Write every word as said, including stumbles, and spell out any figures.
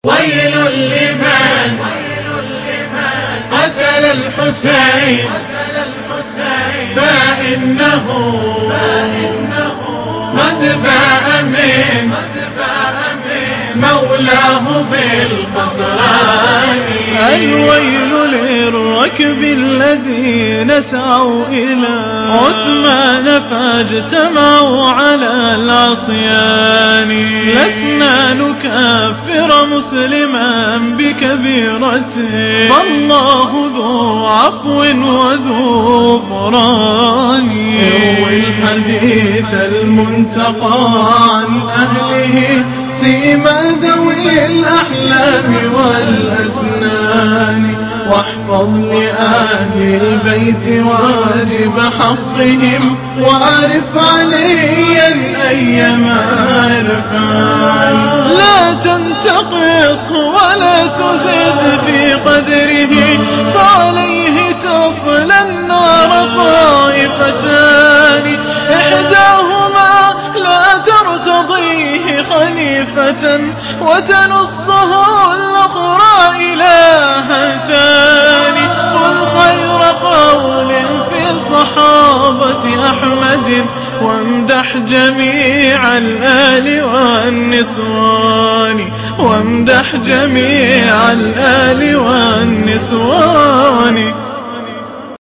ويل لمن قتل الحسين فإنه قد باء من مولاه بالخسران. الويل للركب الذين سعوا إلى عثمان فاجتمعوا على العصيان. لسنا نكفر مسلما بكبيرته فالله ذو عفو وذو غفران. اروي الحديث المنتقى عن أهله سيما ذوي الأحلام والأسنان. واحفظ لآل البيت واجب حقهم وأعرف عليا أيما عرفان. لا تنتقص ولا تزد في قدره فعليه تصلى النار طائفتان. إحداهما لا ترتضيه خليفة وتنصه الأخرى إلها ثاني. قل خير قول في صحابة أحمد وامدح جميع الآل والنسوان. وامدح جميع الآل والنسوان.